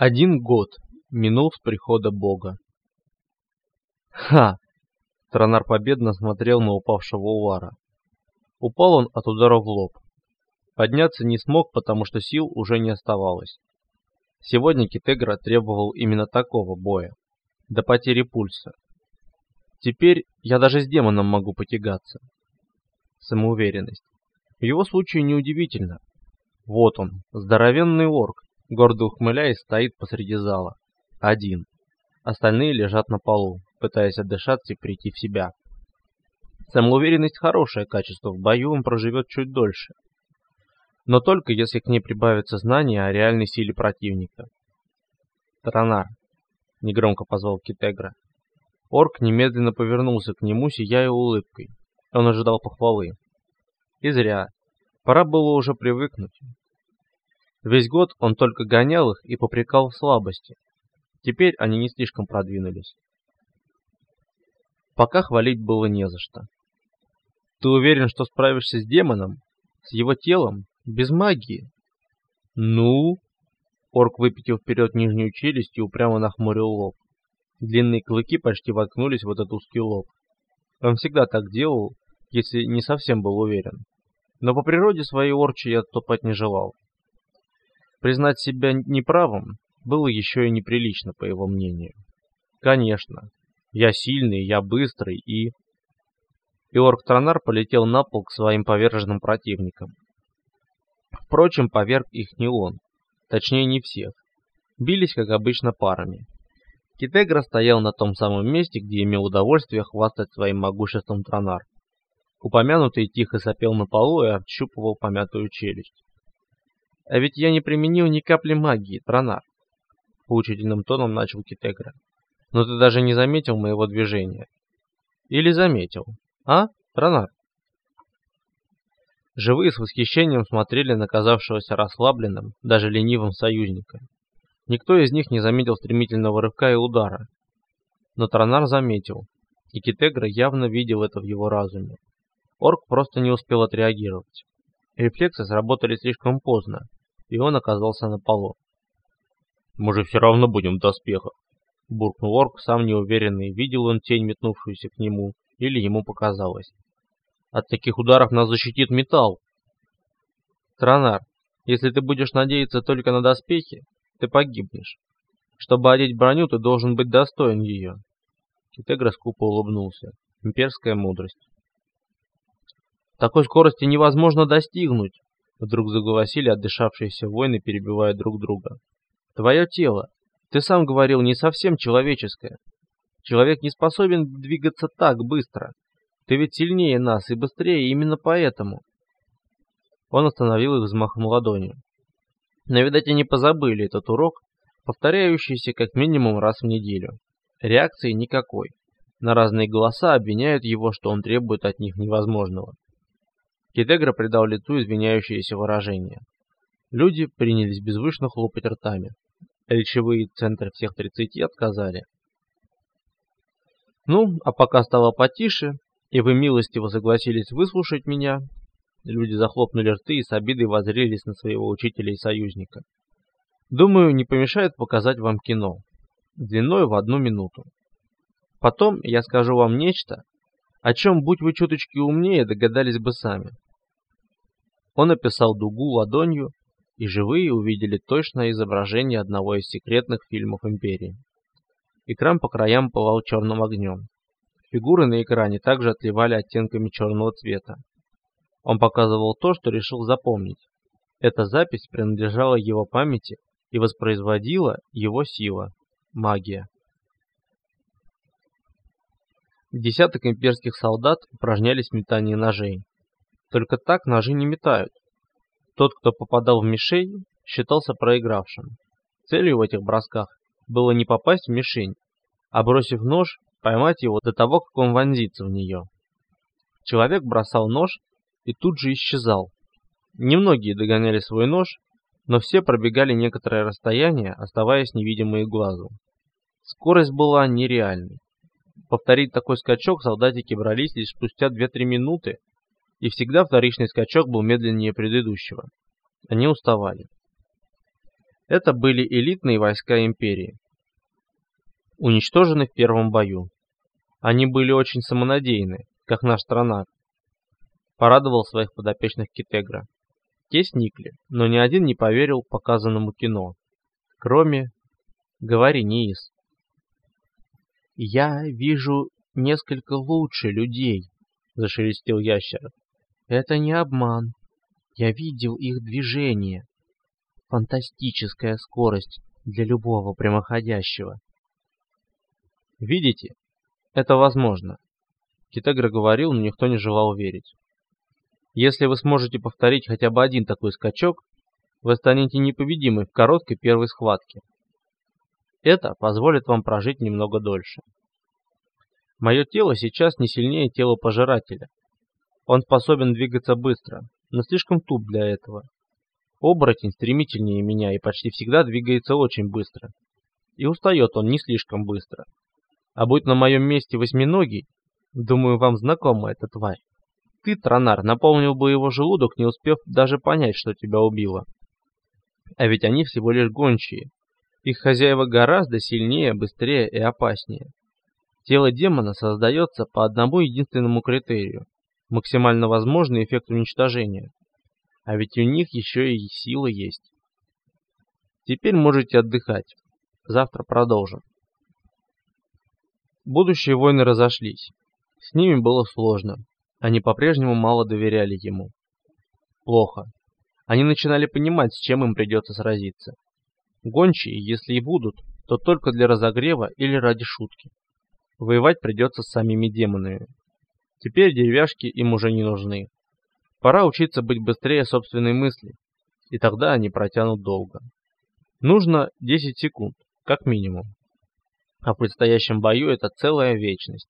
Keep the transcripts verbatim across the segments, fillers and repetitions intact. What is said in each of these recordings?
Один год минул с прихода Бога. Ха! Транар победно смотрел на упавшего Увара. Упал он от удара в лоб. Подняться не смог, потому что сил уже не оставалось. Сегодня Китегра требовал именно такого боя, до потери пульса. Теперь я даже с демоном могу потягаться. Самоуверенность. В его случае неудивительно. Вот он, здоровенный орк, гордо ухмыляясь, стоит посреди зала. Один. Остальные лежат на полу, пытаясь отдышаться и прийти в себя. Самоуверенность — хорошее качество, в бою он проживет чуть дольше. Но только если к ней прибавится знание о реальной силе противника. «Транар», — негромко позвал Китегра. Орк немедленно повернулся к нему, сияя улыбкой. Он ожидал похвалы. И зря. Пора было уже привыкнуть. Весь год он только гонял их и попрекал в слабости. Теперь они не слишком продвинулись. Пока хвалить было не за что. «Ты уверен, что справишься с демоном? С его телом? Без магии?» «Ну?» Орк выпятил вперед нижнюю челюсть и упрямо нахмурил лоб. Длинные клыки почти воткнулись в этот узкий лоб. Он всегда так делал, если не совсем был уверен. Но по природе своей орчи отступать не желал. Признать себя неправым было еще и неприлично, по его мнению. «Конечно. Я сильный, я быстрый и...» И орк-транар полетел на пол к своим поверженным противникам. Впрочем, поверг их не он. Точнее, не всех. Бились, как обычно, парами. Китегра стоял на том самом месте, где имел удовольствие хвастать своим могуществом Транар. Упомянутый тихо сопел на полу и отщупывал помятую челюсть. «А ведь я не применил ни капли магии, Транар», — поучительным тоном начал Китегра. «Но ты даже не заметил моего движения». «Или заметил? А, Транар?» Живые с восхищением смотрели на казавшегося расслабленным, даже ленивым союзника. Никто из них не заметил стремительного рывка и удара. Но Транар заметил, и Китегра явно видел это в его разуме. Орк просто не успел отреагировать. Рефлексы сработали слишком поздно, и он оказался на полу. «Мы же все равно будем в доспехах», — буркнул орк, сам неуверенный, видел он тень, метнувшуюся к нему, или ему показалось. «От таких ударов нас защитит металл». «Транар, если ты будешь надеяться только на доспехи, ты погибнешь. Чтобы одеть броню, ты должен быть достоин ее». Китегра скупо улыбнулся. Имперская мудрость. «Такой скорости невозможно достигнуть», — вдруг заголосили отдышавшиеся воины, перебивая друг друга. «Твое тело, ты сам говорил, не совсем человеческое. Человек не способен двигаться так быстро. Ты ведь сильнее нас и быстрее именно поэтому». Он остановил их взмахом ладонью. Но, видать, они позабыли этот урок, повторяющийся как минимум раз в неделю. Реакции никакой. На разные голоса обвиняют его, что он требует от них невозможного. Китегра придал лицу извиняющееся выражение. Люди принялись беззвучно хлопать ртами. Речевые центры всех тридцати отказали. «Ну, а пока стало потише, и вы милостиво согласились выслушать меня», люди захлопнули рты и с обидой воззрелись на своего учителя и союзника. «Думаю, не помешает показать вам кино, длиной в одну минуту. Потом я скажу вам нечто, о чем, будь вы чуточки умнее, догадались бы сами». Он описал дугу ладонью, и живые увидели точное изображение одного из секретных фильмов Империи. Экран по краям пылал черным огнем. Фигуры на экране также отливали оттенками черного цвета. Он показывал то, что решил запомнить. Эта запись принадлежала его памяти и воспроизводила его сила, магия. Десяток имперских солдат упражнялись в метании ножей. Только так ножи не метают. Тот, кто попадал в мишень, считался проигравшим. Целью в этих бросках было не попасть в мишень, а, бросив нож, поймать его до того, как он вонзится в нее. Человек бросал нож и тут же исчезал. Немногие догоняли свой нож, но все пробегали некоторое расстояние, оставаясь невидимые глазу. Скорость была нереальной. Повторить такой скачок солдатики брались лишь спустя две-три минуты, и всегда вторичный скачок был медленнее предыдущего. Они уставали. Это были элитные войска империи, уничтожены в первом бою. Они были очень самонадеянны, как наш Транар. Порадовал своих подопечных Китегра. Те сникли, но ни один не поверил показанному кино. Кроме... Говори, Ниис. «Я вижу несколько лучше людей», — зашелестел ящер. «Это не обман. Я видел их движение. Фантастическая скорость для любого прямоходящего». «Видите? Это возможно», — Китегра говорил, но никто не желал верить. «Если вы сможете повторить хотя бы один такой скачок, вы станете непобедимы в короткой первой схватке. Это позволит вам прожить немного дольше. Мое тело сейчас не сильнее тела пожирателя. Он способен двигаться быстро, но слишком туп для этого. Оборотень стремительнее меня и почти всегда двигается очень быстро. И устает он не слишком быстро. А будь на моем месте восьминогий, думаю, вам знакома эта тварь. Ты, Транар, наполнил бы его желудок, не успев даже понять, что тебя убило. А ведь они всего лишь гончие. Их хозяева гораздо сильнее, быстрее и опаснее. Тело демона создается по одному единственному критерию – максимально возможный эффект уничтожения. А ведь у них еще и сила есть. Теперь можете отдыхать. Завтра продолжим. Будущие воины разошлись. С ними было сложно. Они по-прежнему мало доверяли ему. Плохо. Они начинали понимать, с чем им придется сразиться. Гончие, если и будут, то только для разогрева или ради шутки. Воевать придется с самими демонами. Теперь деревяшки им уже не нужны. Пора учиться быть быстрее собственной мысли, и тогда они протянут долго. Нужно десять секунд, как минимум. А в предстоящем бою это целая вечность.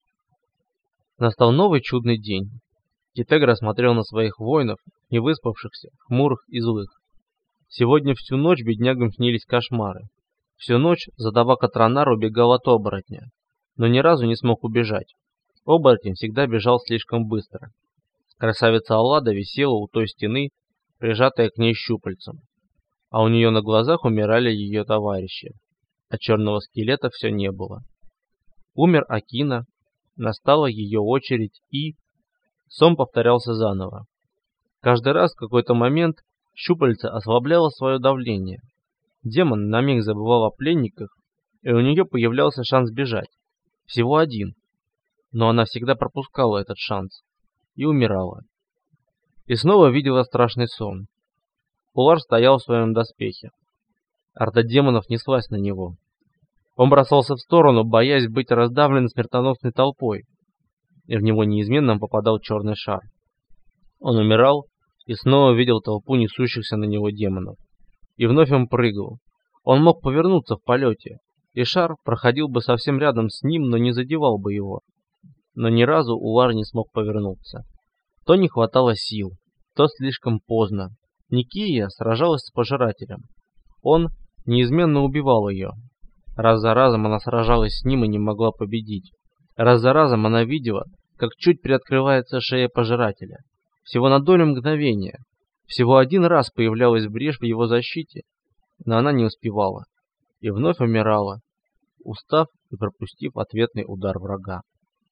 Настал новый чудный день. Китегра смотрел на своих воинов, не выспавшихся, хмурых и злых. Сегодня всю ночь беднягам снились кошмары. Всю ночь задавака Транар убегал от оборотня, но ни разу не смог убежать. Оборотень всегда бежал слишком быстро. Красавица Аллада висела у той стены, прижатая к ней щупальцем, а у нее на глазах умирали ее товарищи, а черного скелета все не было. Умер Акина, настала ее очередь, и... Сон повторялся заново. Каждый раз в какой-то момент щупальце ослабляло свое давление. Демон на миг забывал о пленниках, и у нее появлялся шанс бежать. Всего один. Но она всегда пропускала этот шанс. И умирала. И снова видела страшный сон. Пулар стоял в своем доспехе. Орда демонов неслась на него. Он бросался в сторону, боясь быть раздавлен смертоносной толпой. И в него неизменно попадал черный шар. Он умирал и снова видел толпу несущихся на него демонов. И вновь он прыгал. Он мог повернуться в полете, и шар проходил бы совсем рядом с ним, но не задевал бы его. Но ни разу Улар не смог повернуться. То не хватало сил, то слишком поздно. Никия сражалась с пожирателем. Он неизменно убивал ее. Раз за разом она сражалась с ним и не могла победить. Раз за разом она видела, как чуть приоткрывается шея пожирателя. Всего на долю мгновения. Всего один раз появлялась брешь в его защите, но она не успевала. И вновь умирала, устав и пропустив ответный удар врага.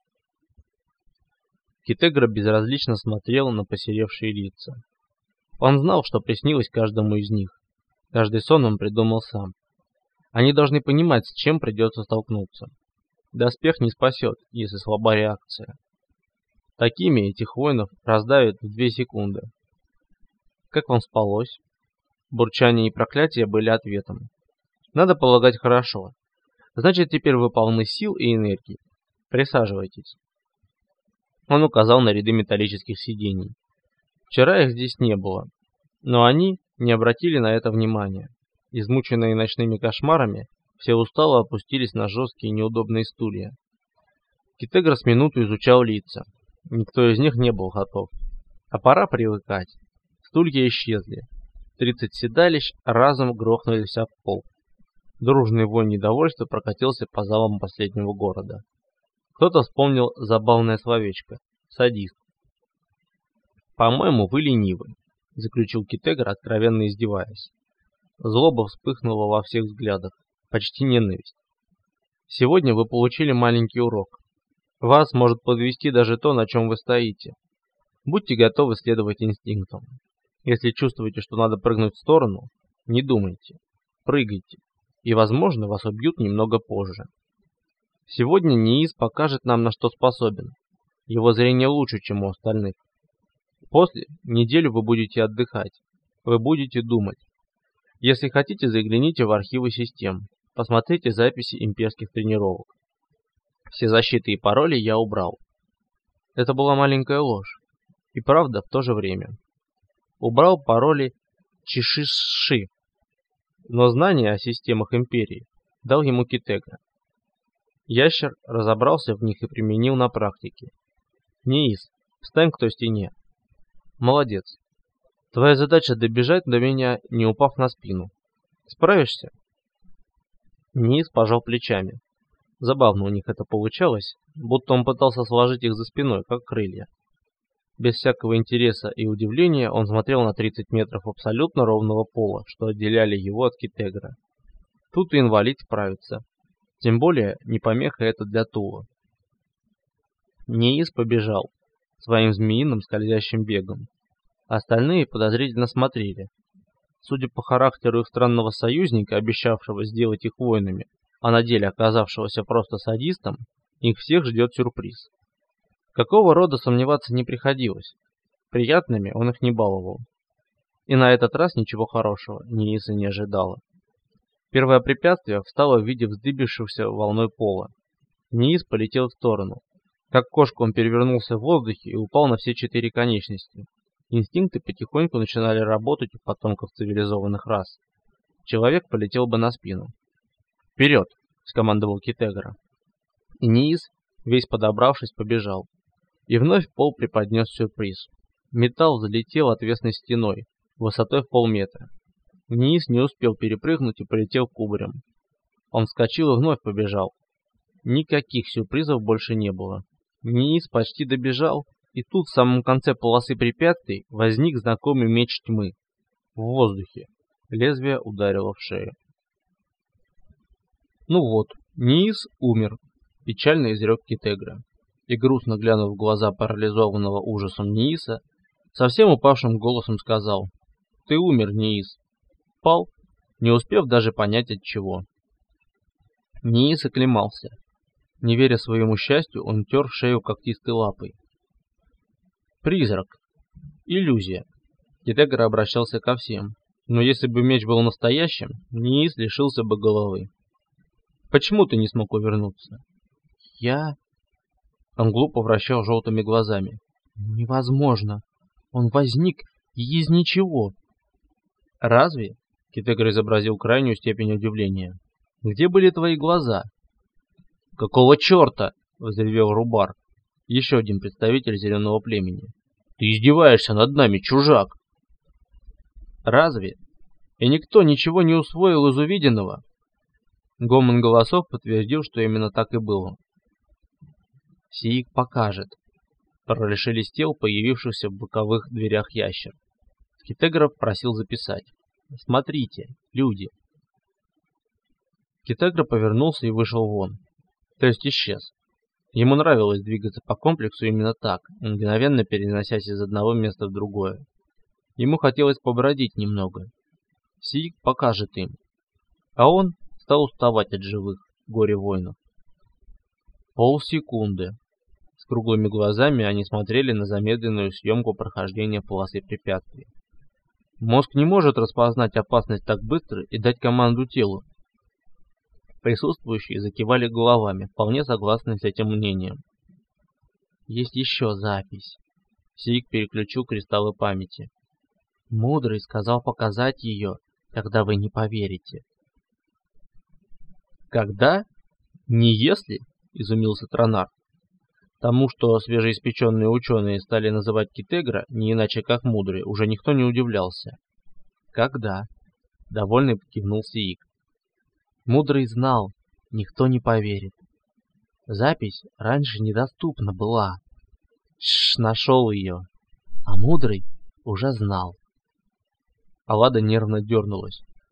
Китегра безразлично смотрел на посеревшие лица. Он знал, что приснилось каждому из них. Каждый сон он придумал сам. Они должны понимать, с чем придется столкнуться. Доспех не спасет, если слаба реакция. Такими этих воинов раздавят в две секунды. Как вам спалось? Бурчание и проклятия были ответом. Надо полагать, хорошо. Значит, теперь вы полны сил и энергии. Присаживайтесь. Он указал на ряды металлических сидений. Вчера их здесь не было, но они не обратили на это внимания. Измученные ночными кошмарами, все устало опустились на жесткие неудобные стулья. Китегра с минуту изучал лица. Никто из них не был готов. А пора привыкать. Стулья исчезли. Тридцать седалищ разом грохнулись об пол. Дружный вой недовольства прокатился по залам последнего города. Кто-то вспомнил забавное словечко «садист». «По-моему, вы ленивы», — заключил Китегра, откровенно издеваясь. Злоба вспыхнула во всех взглядах, почти ненависть. Сегодня вы получили маленький урок. Вас может подвести даже то, на чем вы стоите. Будьте готовы следовать инстинктам. Если чувствуете, что надо прыгнуть в сторону, не думайте. Прыгайте. И, возможно, вас убьют немного позже. Сегодня НИИС покажет нам, на что способен. Его зрение лучше, чем у остальных. После неделю вы будете отдыхать. Вы будете думать. Если хотите, загляните в архивы систем. Посмотрите записи имперских тренировок. Все защиты и пароли я убрал. Это была маленькая ложь. И правда в то же время. Убрал пароли Чишиши. Но знания о системах империи дал ему Китегра. Ящер разобрался в них и применил на практике. НИИС, встань к той стене. Молодец. Твоя задача добежать до меня, не упав на спину. Справишься? НИИС пожал плечами. Забавно у них это получалось, будто он пытался сложить их за спиной, как крылья. Без всякого интереса и удивления он смотрел на тридцать метров абсолютно ровного пола, что отделяли его от Китегра. Тут и инвалид справится. Тем более, не помеха это для Тула. НИИС побежал своим змеиным скользящим бегом. Остальные подозрительно смотрели. Судя по характеру их странного союзника, обещавшего сделать их воинами, а на деле оказавшегося просто садистом, их всех ждет сюрприз. Какого рода сомневаться не приходилось. Приятными он их не баловал. И на этот раз ничего хорошего НИИСа не ожидало. Первое препятствие встало в виде вздыбившегося волной пола. НИИС полетел в сторону. Как кошка он перевернулся в воздухе и упал на все четыре конечности. Инстинкты потихоньку начинали работать у потомков цивилизованных рас. Человек полетел бы на спину. «Вперед!» — скомандовал Китегра. И НИИС, весь подобравшись, побежал. И вновь пол преподнес сюрприз. Металл залетел отвесной стеной, высотой в полметра. НИИС не успел перепрыгнуть и полетел кубарем. Он вскочил и вновь побежал. Никаких сюрпризов больше не было. НИИС почти добежал, и тут в самом конце полосы препятствий возник знакомый меч тьмы. В воздухе. Лезвие ударило в шею. Ну вот, НИИС умер, печально изрек Китегра. И грустно глянув в глаза парализованного ужасом НИИСа, совсем упавшим голосом сказал: «Ты умер, НИИС». Пал, не успев даже понять от чего. НИИС оклемался. Не веря своему счастью, он тер шею когтистой лапой. Призрак. Иллюзия. Китегра обращался ко всем. Но если бы меч был настоящим, НИИС лишился бы головы. Почему ты не смог увернуться? Я... Он глупо вращал желтыми глазами. Невозможно. Он возник из ничего. Разве? Китегра изобразил крайнюю степень удивления. Где были твои глаза? Какого черта? Взревел Рубар, еще один представитель зеленого племени. Ты издеваешься над нами, чужак. Разве? И никто ничего не усвоил из увиденного? Гомон голосов подтвердил, что именно так и было. Сиик покажет. Прошелестел появившихся в боковых дверях ящер. Китегра просил записать. Смотрите, люди. Китегра повернулся и вышел вон. То есть исчез. Ему нравилось двигаться по комплексу именно так, мгновенно переносясь из одного места в другое. Ему хотелось побродить немного. Сиик покажет им. А он стал уставать от живых горе-воинов. Полсекунды. С круглыми глазами они смотрели на замедленную съемку прохождения полосы препятствий. Мозг не может распознать опасность так быстро и дать команду телу. Присутствующие закивали головами, вполне согласны с этим мнением. Есть еще запись. Сиик переключил кристаллы памяти. Мудрый сказал показать ее, когда вы не поверите. Когда? Не если? Изумился Тронар. Тому, что свежеиспеченные ученые стали называть Китегра не иначе как мудрый, уже никто не удивлялся. Когда? Довольный кивнул Сиик. Мудрый знал, никто не поверит. Запись раньше недоступна была. Шш, нашел ее. А мудрый уже знал. Аллада нервно дернулась.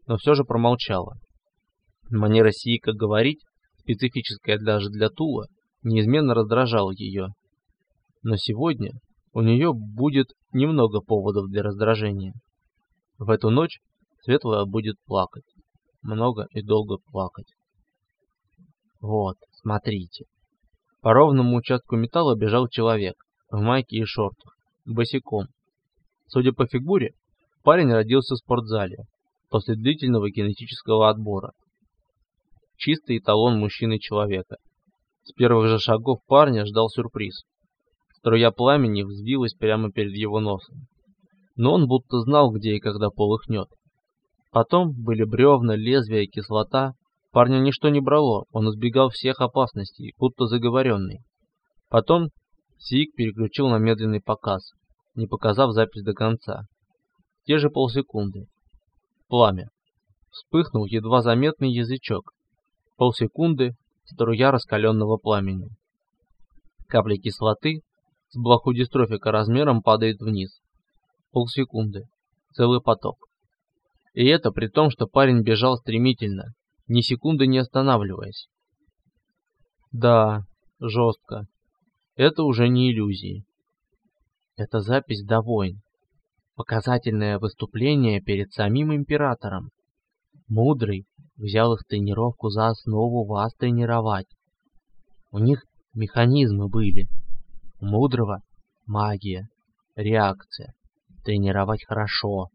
но все же промолчала. Манера Сиика говорить, специфическая даже для Тула, неизменно раздражала ее. Но сегодня у нее будет немного поводов для раздражения. В эту ночь Светлая будет плакать. Много и долго плакать. Вот, смотрите. По ровному участку металла бежал человек в майке и шортах, босиком. Судя по фигуре, парень родился в спортзале после длительного генетического отбора. Чистый эталон мужчины-человека. С первых же шагов парня ждал сюрприз. Струя пламени взвилась прямо перед его носом. Но он будто знал, где и когда полыхнет. Потом были бревна, лезвия, кислота. Парня ничто не брало, он избегал всех опасностей, будто заговоренный. Потом Сиик переключил на медленный показ, не показав запись до конца. Те же полсекунды. Пламя. Вспыхнул едва заметный язычок. Полсекунды — струя раскаленного пламени. Капля кислоты с блохудистрофика размером падает вниз. Полсекунды. Целый поток. И это при том, что парень бежал стремительно, ни секунды не останавливаясь. Да, жестко. Это уже не иллюзии. Это запись до войн. Показательное выступление перед самим императором. Мудрый взял их тренировку за основу вас тренировать. У них механизмы были. У Мудрого магия, реакция. Тренировать хорошо.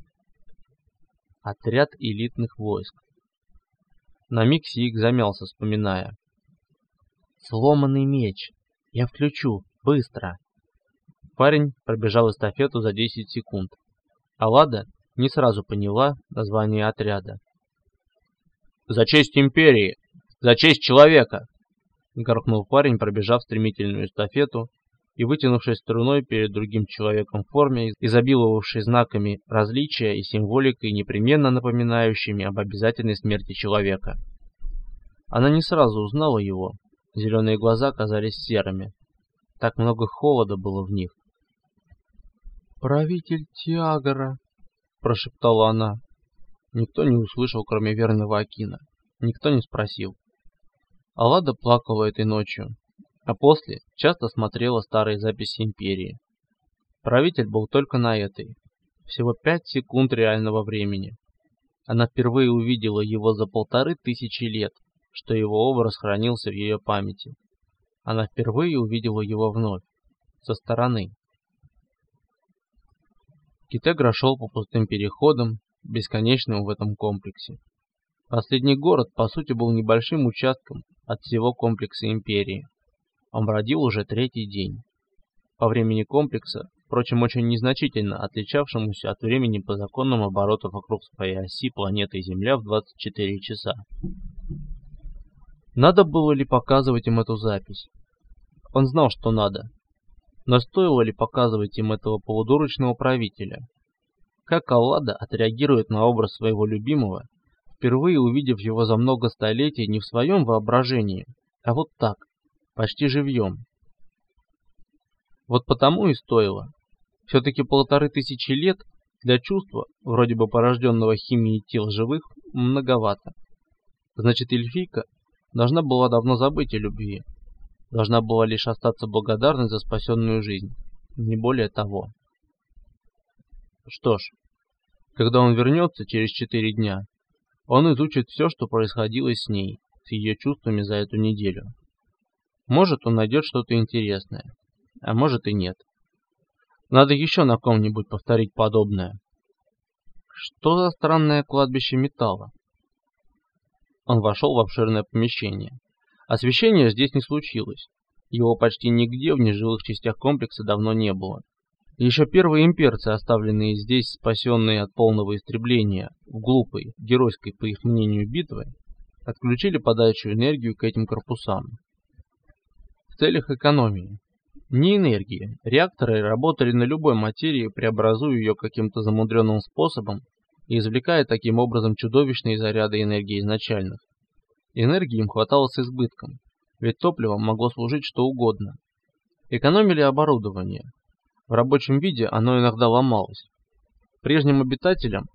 Отряд элитных войск. На миг Сиик замялся, вспоминая. Сломанный меч. Я включу. Быстро. Парень пробежал эстафету за десять секунд. А Лада не сразу поняла название отряда. «За честь империи! За честь человека!» Гаркнул парень, пробежав стремительную эстафету и вытянувшись струной перед другим человеком в форме, изобиловавшей знаками различия и символикой, непременно напоминающими об обязательной смерти человека. Она не сразу узнала его. Зеленые глаза казались серыми. Так много холода было в них. «Правитель Тиагора», — прошептала она. Никто не услышал, кроме верного Акина. Никто не спросил. Аллада плакала этой ночью, а после часто смотрела старые записи Империи. Правитель был только на этой. Всего пять секунд реального времени. Она впервые увидела его за полторы тысячи лет, что его образ хранился в ее памяти. Она впервые увидела его вновь, со стороны. Китегра шел по пустым переходам, бесконечным в этом комплексе. Последний город, по сути, был небольшим участком от всего комплекса Империи. Он бродил уже третий день. По времени комплекса, впрочем, очень незначительно отличавшемуся от времени по законам оборота вокруг своей оси планеты Земля в двадцать четыре часа. Надо было ли показывать им эту запись? Он знал, что надо. Но стоило ли показывать им этого полудурочного правителя? Как Аллада отреагирует на образ своего любимого, впервые увидев его за много столетий не в своем воображении, а вот так, почти живьем? Вот потому и стоило. Все-таки полторы тысячи лет для чувства, вроде бы порожденного химией тел живых, многовато. Значит, эльфийка должна была давно забыть о любви. Должна была лишь остаться благодарной за спасенную жизнь. Не более того. Что ж, когда он вернется через четыре дня, он изучит все, что происходило с ней, с ее чувствами за эту неделю. Может, он найдет что-то интересное, а может и нет. Надо еще на ком-нибудь повторить подобное. Что за странное кладбище металла? Он вошел в обширное помещение. Освещения здесь не случилось. Его почти нигде в нежилых частях комплекса давно не было. Еще первые имперцы, оставленные здесь, спасенные от полного истребления в глупой, геройской, по их мнению, битве, отключили подачу энергии к этим корпусам. В целях экономии. Не энергии. Реакторы работали на любой материи, преобразуя ее каким-то замудренным способом и извлекая таким образом чудовищные заряды энергии изначальных. Энергии им хватало с избытком, ведь топливом могло служить что угодно. Экономили оборудование. В рабочем виде оно иногда ломалось. Прежним обитателям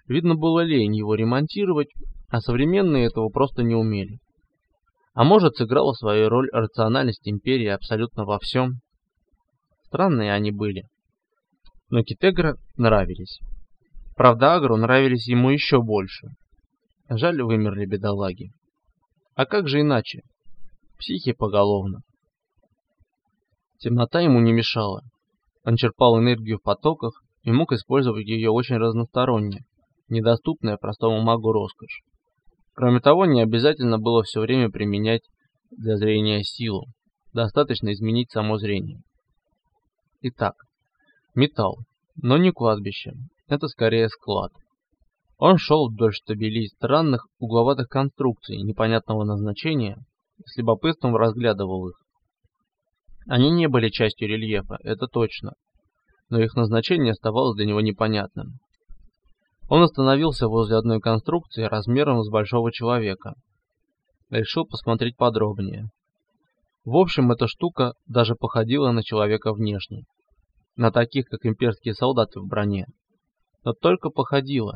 Видно было лень его ремонтировать, а современные этого просто не умели. А может, сыграла свою роль рациональность империи абсолютно во всем. Странные они были. Но Китегра нравились. Правда, Агру нравились ему еще больше. Жаль, вымерли бедолаги. А как же иначе? Психи поголовно. Темнота ему не мешала. Он черпал энергию в потоках и мог использовать ее очень разносторонне, недоступная простому магу роскошь. Кроме того, не обязательно было все время применять для зрения силу. Достаточно изменить само зрение. Итак, металл, но не кладбище. Это скорее склад. Он шел вдоль штабелей странных угловатых конструкций непонятного назначения и с любопытством разглядывал их. Они не были частью рельефа, это точно, но их назначение оставалось для него непонятным. Он остановился возле одной конструкции размером с большого человека. Решил посмотреть подробнее. В общем, эта штука даже походила на человека внешне. На таких, как имперские солдаты в броне. Но только походила.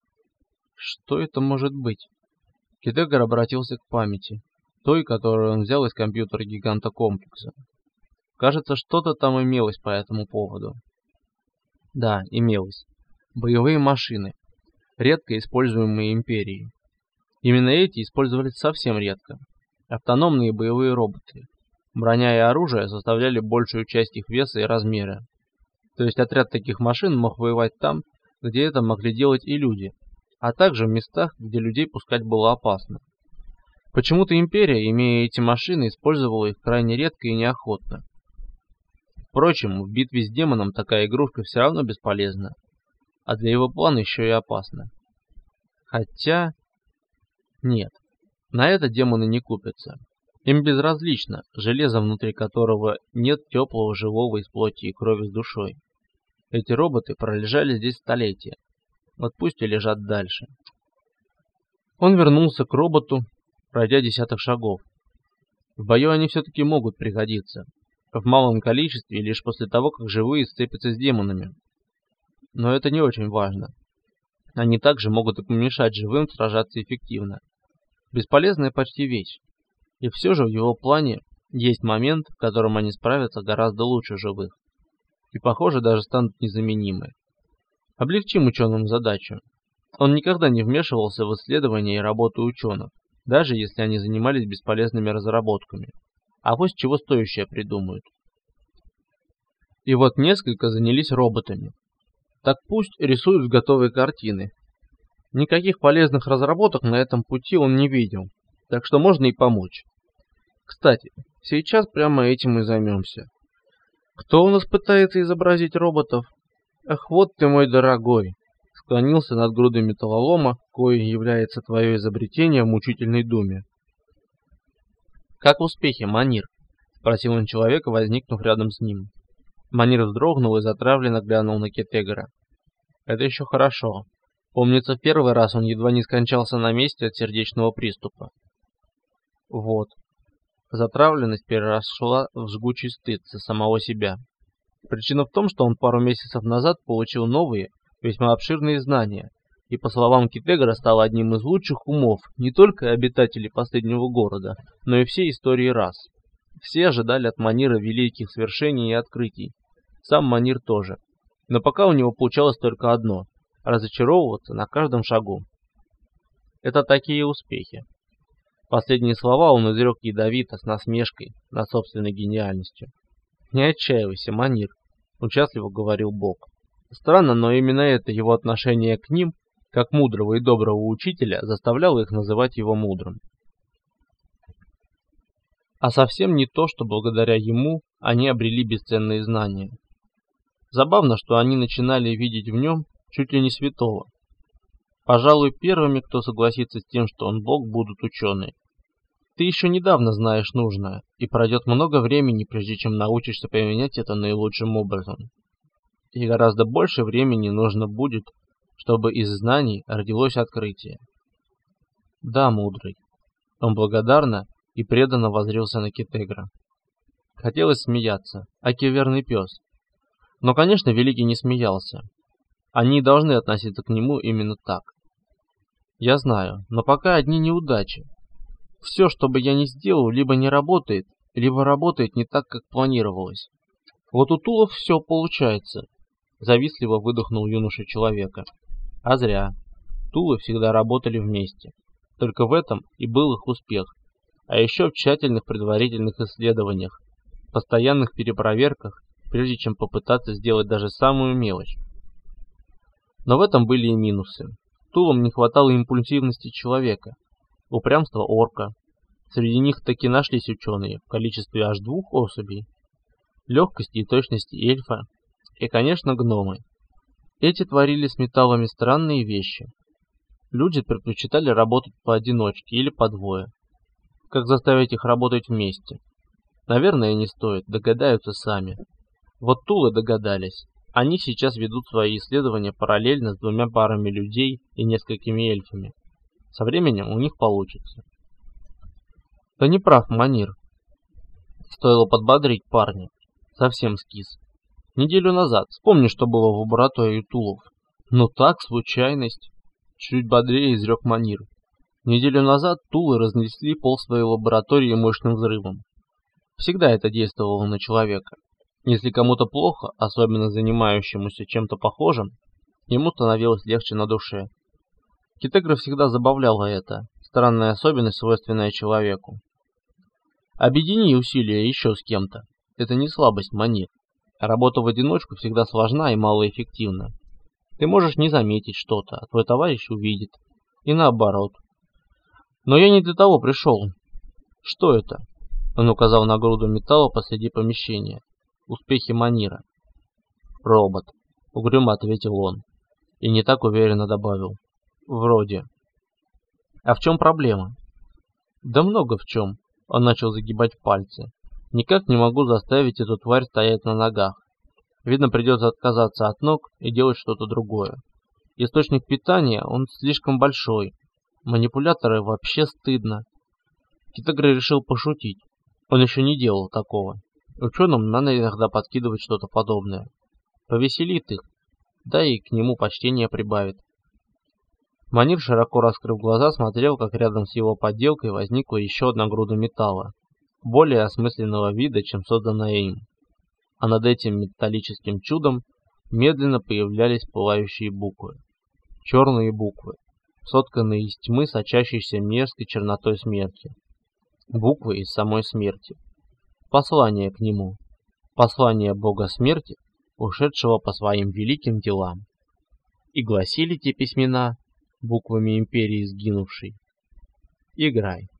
Что это может быть? Китегр обратился к памяти, той, которую он взял из компьютера гиганта комплекса. Кажется, что-то там имелось по этому поводу. Да, имелось. Боевые машины, редко используемые империей. Именно эти использовались совсем редко. Автономные боевые роботы. Броня и оружие составляли большую часть их веса и размера. То есть отряд таких машин мог воевать там, где это могли делать и люди, а также в местах, где людей пускать было опасно. Почему-то империя, имея эти машины, использовала их крайне редко и неохотно. Впрочем, в битве с демоном такая игрушка все равно бесполезна, а для его плана еще и опасна. Хотя... Нет, на это демоны не купятся. Им безразлично, железо, внутри которого нет теплого живого из плоти и крови с душой. Эти роботы пролежали здесь столетия. Вот пусть и лежат дальше. Он вернулся к роботу, пройдя десяток шагов. В бою они все-таки могут пригодиться. В малом количестве, лишь после того, как живые сцепятся с демонами. Но это не очень важно. Они также могут и помешать живым сражаться эффективно. Бесполезная почти вещь. И все же в его плане есть момент, в котором они справятся гораздо лучше живых. И, похоже, даже станут незаменимы. Облегчим ученым задачу. Он никогда не вмешивался в исследования и работу ученых, даже если они занимались бесполезными разработками. А вот чего стоящее придумают. И вот несколько занялись роботами. Так пусть рисуют готовые картины. Никаких полезных разработок на этом пути он не видел, так что можно и помочь. Кстати, сейчас прямо этим и займемся. Кто у нас пытается изобразить роботов? Ах, вот ты мой дорогой. Склонился над грудой металлолома, кое является твое изобретение в мучительной думе. «Как успехи, Манир?» — спросил он человека, возникнув рядом с ним. Манир вздрогнул и затравленно глянул на Китегра. «Это еще хорошо. Помнится, в первый раз он едва не скончался на месте от сердечного приступа». Вот. Затравленность переросла в жгучий стыд за самого себя. Причина в том, что он пару месяцев назад получил новые, весьма обширные знания, и, по словам Китегра, стал одним из лучших умов не только обитателей последнего города, но и всей истории рас. Все ожидали от Манира великих свершений и открытий. Сам Манир тоже. Но пока у него получалось только одно – разочаровываться на каждом шагу. Это такие успехи. Последние слова он изрек ядовито, с насмешкой над собственной гениальностью. «Не отчаивайся, Манир», – участливо говорил Бог. Странно, но именно это его отношение к ним, как мудрого и доброго учителя, заставляло их называть его мудрым. А совсем не то, что благодаря ему они обрели бесценные знания. Забавно, что они начинали видеть в нем чуть ли не святого. Пожалуй, первыми, кто согласится с тем, что он Бог, будут ученые. Ты еще недавно знаешь нужное, и пройдет много времени, прежде чем научишься применять это наилучшим образом. И гораздо больше времени нужно будет, чтобы из знаний родилось открытие. Да, мудрый. Он благодарно и преданно воззрился на Китегра. Хотелось смеяться, аки верный пес. Но, конечно, Великий не смеялся. Они и должны относиться к нему именно так. Я знаю, но пока одни неудачи. Все, что бы я ни сделал, либо не работает, либо работает не так, как планировалось. Вот у Тулов все получается. Завистливо выдохнул юноша человека. А зря. Тулы всегда работали вместе. Только в этом и был их успех. А еще в тщательных предварительных исследованиях, постоянных перепроверках, прежде чем попытаться сделать даже самую мелочь. Но в этом были и минусы. Тулам не хватало импульсивности человека, упрямства орка. Среди них таки нашлись ученые в количестве аж двух особей, легкости и точности эльфа, и, конечно, гномы. Эти творили с металлами странные вещи. Люди предпочитали работать поодиночке или по двое. Как заставить их работать вместе? Наверное, не стоит, догадаются сами. Вот Тулы догадались. Они сейчас ведут свои исследования параллельно с двумя парами людей и несколькими эльфами. Со временем у них получится. Ты не прав, Манир. Стоило подбодрить парня. Совсем скис. Неделю назад. Вспомни, что было в лаборатории Тулов. Ну так, случайность. Чуть бодрее изрек Манир. Неделю назад Тулы разнесли пол своей лаборатории мощным взрывом. Всегда это действовало на человека. Если кому-то плохо, особенно занимающемуся чем-то похожим, ему становилось легче на душе. Китегра всегда забавляла это, странная особенность, свойственная человеку. Объедини усилия еще с кем-то. Это не слабость, Манир. Работа в одиночку всегда сложна и малоэффективна. Ты можешь не заметить что-то, а твой товарищ увидит. И наоборот. Но я не для того пришел. Что это? Он указал на груду металла посреди помещения. Успехи Манира. Робот. Угрюмо ответил он. И не так уверенно добавил. Вроде. А в чем проблема? Да много в чем. Он начал загибать пальцы. Никак не могу заставить эту тварь стоять на ногах. Видно, придется отказаться от ног и делать что-то другое. Источник питания, он слишком большой. Манипуляторы вообще стыдно. Китегра решил пошутить. Он еще не делал такого. Ученым надо иногда подкидывать что-то подобное. Повеселит их, да и к нему почтение прибавит. Манир, широко раскрыв глаза, смотрел, как рядом с его подделкой возникла еще одна груда металла, более осмысленного вида, чем созданная им. А над этим металлическим чудом медленно появлялись пылающие буквы. Черные буквы, сотканные из тьмы, сочащейся мерзкой чернотой смерти. Буквы из самой смерти. Послание к нему. Послание бога смерти, ушедшего по своим великим делам. И гласили те письмена буквами империи сгинувшей. Играй.